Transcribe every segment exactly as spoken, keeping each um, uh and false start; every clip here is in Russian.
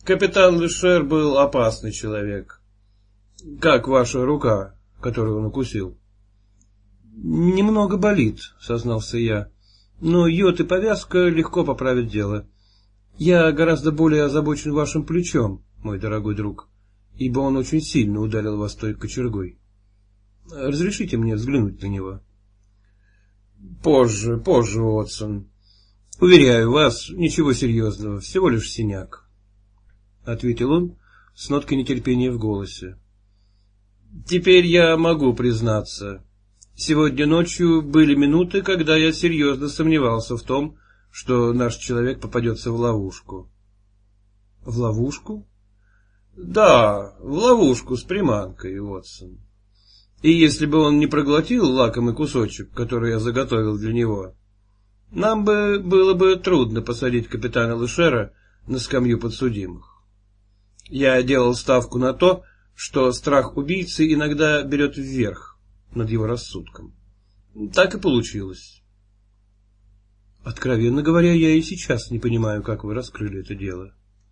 Капитан Лешер был опасный человек. Как ваша рука, которую он укусил? Немного болит, сознался я, но йод и повязка легко поправят дело. Я гораздо более озабочен вашим плечом, мой дорогой друг, ибо он очень сильно ударил вас той кочергой. Разрешите мне взглянуть на него? Позже, позже, Уотсон. Уверяю вас, ничего серьезного, всего лишь синяк, — ответил он с ноткой нетерпения в голосе. Теперь я могу признаться. Сегодня ночью были минуты, когда я серьезно сомневался в том, что наш человек попадется в ловушку. В ловушку? Да, в ловушку с приманкой, Уотсон. И если бы он не проглотил лакомый кусочек, который я заготовил для него, нам бы было бы трудно посадить капитана Лешера на скамью подсудимых. Я делал ставку на то, что страх убийцы иногда берет вверх над его рассудком. Так и получилось. Откровенно говоря, я и сейчас не понимаю, как вы раскрыли это дело.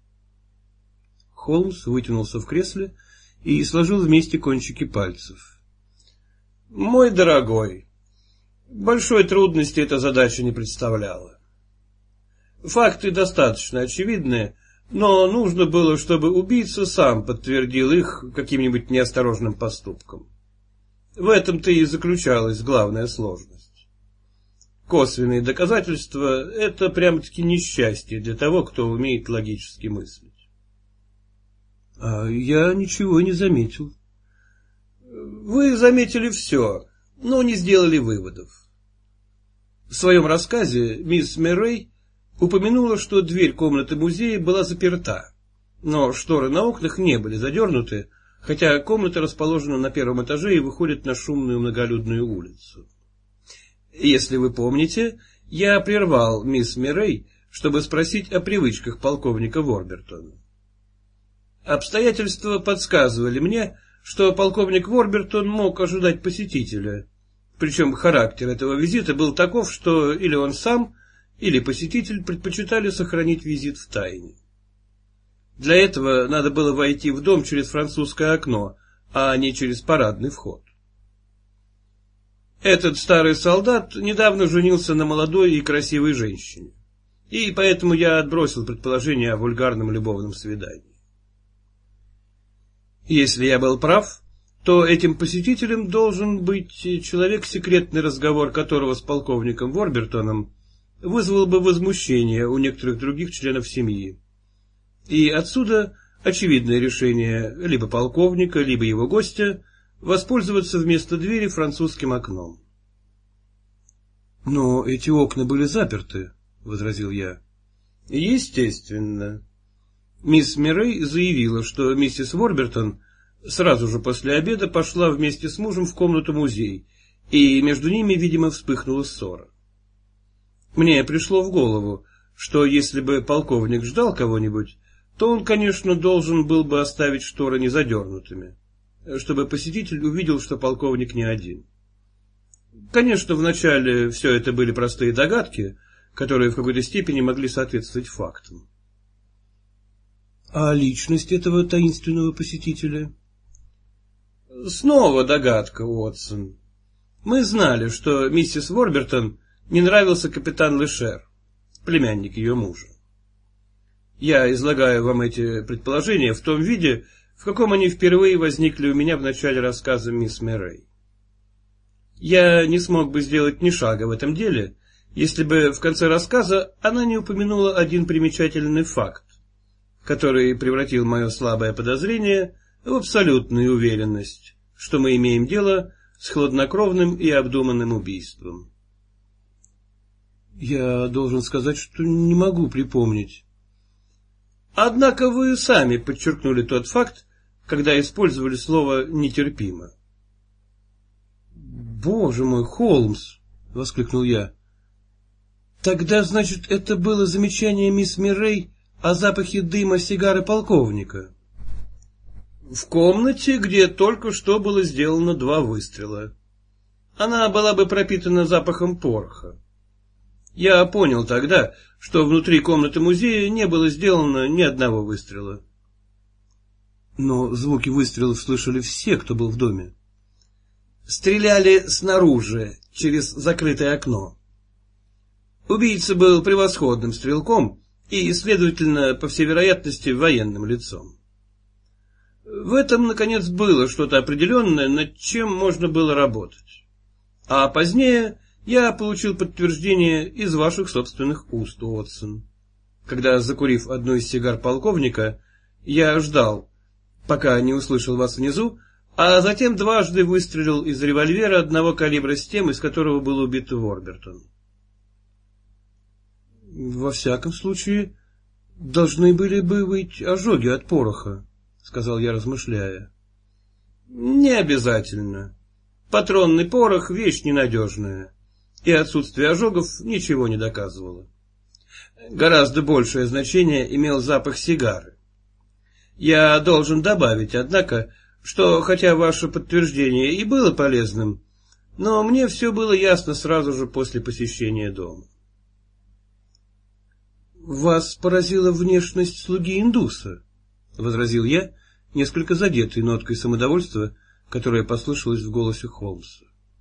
Холмс вытянулся в кресле и сложил вместе кончики пальцев. Мой дорогой, большой трудности эта задача не представляла. Факты достаточно очевидны, но нужно было, чтобы убийца сам подтвердил их каким-нибудь неосторожным поступком. В этом-то и заключалась главная сложность. Косвенные доказательства — это прямо-таки несчастье для того, кто умеет логически мыслить. — А я ничего не заметил. — Вы заметили все, но не сделали выводов. В своем рассказе мисс Мэррей упомянула, что дверь комнаты музея была заперта, но шторы на окнах не были задернуты, хотя комната расположена на первом этаже и выходит на шумную многолюдную улицу. Если вы помните, я прервал мисс Мэррей, чтобы спросить о привычках полковника Ворбертона. Обстоятельства подсказывали мне, что полковник Ворбертон мог ожидать посетителя, причем характер этого визита был таков, что или он сам, или посетитель предпочитали сохранить визит в тайне. Для этого надо было войти в дом через французское окно, а не через парадный вход. Этот старый солдат недавно женился на молодой и красивой женщине, и поэтому я отбросил предположение о вульгарном любовном свидании. Если я был прав, то этим посетителем должен быть человек, секретный разговор которого с полковником Ворбертоном вызвал бы возмущение у некоторых других членов семьи. И отсюда очевидное решение либо полковника, либо его гостя воспользоваться вместо двери французским окном. — Но эти окна были заперты, — возразил я. — Естественно. Мисс Мэррей заявила, что миссис Ворбертон сразу же после обеда пошла вместе с мужем в комнату-музей, и между ними, видимо, вспыхнула ссора. Мне пришло в голову, что если бы полковник ждал кого-нибудь, то он, конечно, должен был бы оставить шторы незадернутыми, чтобы посетитель увидел, что полковник не один. Конечно, вначале все это были простые догадки, которые в какой-то степени могли соответствовать фактам. — А личность этого таинственного посетителя? — Снова догадка, Уотсон. Мы знали, что миссис Ворбертон не нравился капитан Лешер, племянник ее мужа. Я излагаю вам эти предположения в том виде, в каком они впервые возникли у меня в начале рассказа мисс Мэррей. Я не смог бы сделать ни шага в этом деле, если бы в конце рассказа она не упомянула один примечательный факт, который превратил мое слабое подозрение в абсолютную уверенность, что мы имеем дело с хладнокровным и обдуманным убийством. Я должен сказать, что не могу припомнить. Однако вы сами подчеркнули тот факт, когда использовали слово «нетерпимо». «Боже мой, Холмс!» — воскликнул я. «Тогда, значит, это было замечание мисс Мэррей о запахе дыма сигары полковника?» «В комнате, где только что было сделано два выстрела. Она была бы пропитана запахом пороха. Я понял тогда, что внутри комнаты музея не было сделано ни одного выстрела. Но звуки выстрелов слышали все, кто был в доме. Стреляли снаружи, через закрытое окно. Убийца был превосходным стрелком и, следовательно, по всей вероятности, военным лицом. В этом, наконец, было что-то определенное, над чем можно было работать. А позднее я получил подтверждение из ваших собственных уст, Уотсон. Когда, закурив одну из сигар полковника, я ждал, пока не услышал вас внизу, а затем дважды выстрелил из револьвера одного калибра с тем, из которого был убит Ворбертон. Во всяком случае, должны были бы быть ожоги от пороха, сказал я, размышляя. Не обязательно. Патронный порох — вещь ненадежная, и отсутствие ожогов ничего не доказывало. Гораздо большее значение имел запах сигары. Я должен добавить, однако, что, хотя ваше подтверждение и было полезным, но мне все было ясно сразу же после посещения дома. «Вас поразила внешность слуги-индуса», — возразил я, несколько задетый ноткой самодовольства, которая послышалась в голосе Холмса.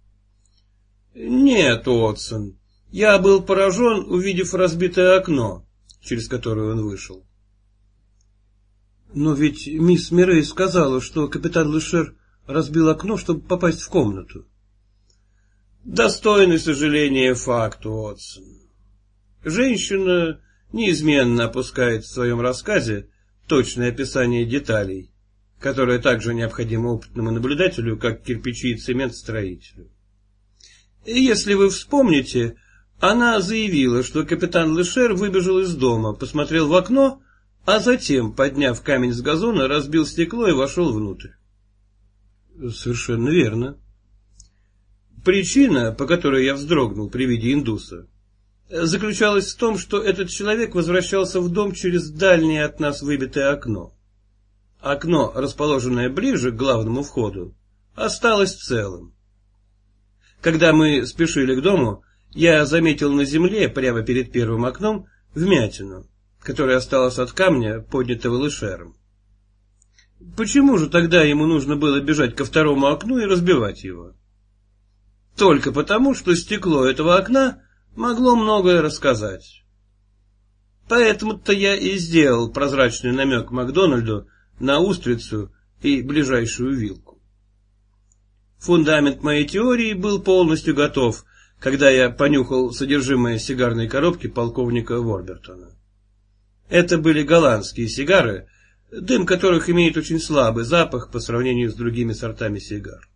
«Нет, Уотсон, я был поражен, увидев разбитое окно, через которое он вышел». «Но ведь мисс Мирей сказала, что капитан Лешер разбил окно, чтобы попасть в комнату». «Достойный сожаления факт, Уотсон. Женщина неизменно опускает в своем рассказе точное описание деталей, которое также необходимо опытному наблюдателю, как кирпичи и цемент строителю. И если вы вспомните, она заявила, что капитан Лешер выбежал из дома, посмотрел в окно, а затем, подняв камень с газона, разбил стекло и вошел внутрь. Совершенно верно. Причина, по которой я вздрогнул при виде индуса, заключалась в том, что этот человек возвращался в дом через дальнее от нас выбитое окно. Окно, расположенное ближе к главному входу, осталось целым. Когда мы спешили к дому, я заметил на земле, прямо перед первым окном, вмятину, которая осталась от камня, поднятого Лешером. Почему же тогда ему нужно было бежать ко второму окну и разбивать его? Только потому, что стекло этого окна могло многое рассказать. Поэтому-то я и сделал прозрачный намек Макдональду на устрицу и ближайшую вилку. Фундамент моей теории был полностью готов, когда я понюхал содержимое сигарной коробки полковника Ворбертона. Это были голландские сигары, дым которых имеет очень слабый запах по сравнению с другими сортами сигар.